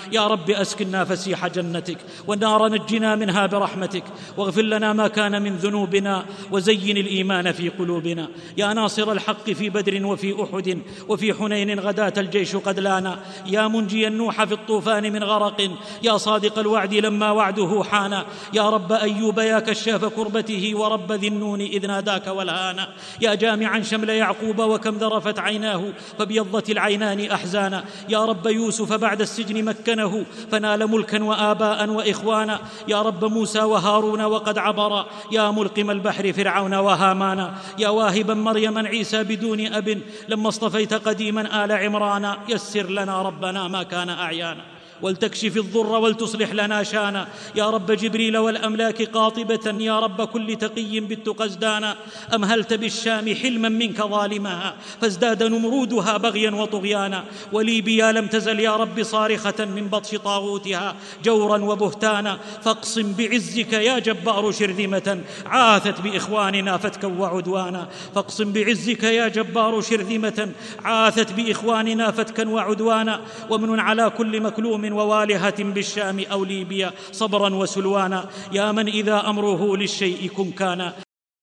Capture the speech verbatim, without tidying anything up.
يا رب أسكننا فسيح جنتك، والنار نجنا منها برحمتك، واغفر لنا ما كان من ذنوبنا، وزين الإيمان في قلوبنا. يا ناصر الحق في بدر وفي أحد وفي حنين غداة الجيش قد لانا، يا منجي النوح في الطوفان من غرق، يا صادق الوعد لما وعده حان، يا رب أيوب يا كشاف كربته، ورب ذي النون إذ ناداك والهانا، يا جامعا شمل يعقوب وكم ذرفت عيناه فابيضت العينان أحزانا، يا رب يوسف بعد السجن مكنه فنال ملكا وآباء وإخوانا، يا رب موسى وهارون وقد عبرا، يا ملقم البحر فرعون وهامان، يا واهبا مريما عيسى بدون أب لما اصطفيت قديما آل عمرانا، يسر لنا ربنا ما كان أعيانا، ولتكشف الضر ولتصلح لنا شانا، يا رب جبريل والأملاك قاطبة، يا رب كل تقي بالتقى ازدانا، أمهلت بالشام حلما منك ظالمها فازداد نمرودها بغيا وطغيانا، وليبيا لم تزل يا رب صارخة من بطش طاغوتها جورا وبهتانا، فاقسم بعزك يا جبار شرذمة عاثت بإخواننا فتكا وعدوانا، فاقسم بعزك يا جبار شرذمة عاثت بإخواننا فتكا وعدوانا، ومن على كل مكلوم ووالهة بالشام أو ليبيا صبرا وسلوانا، يا من إذا أمره للشيء كن كان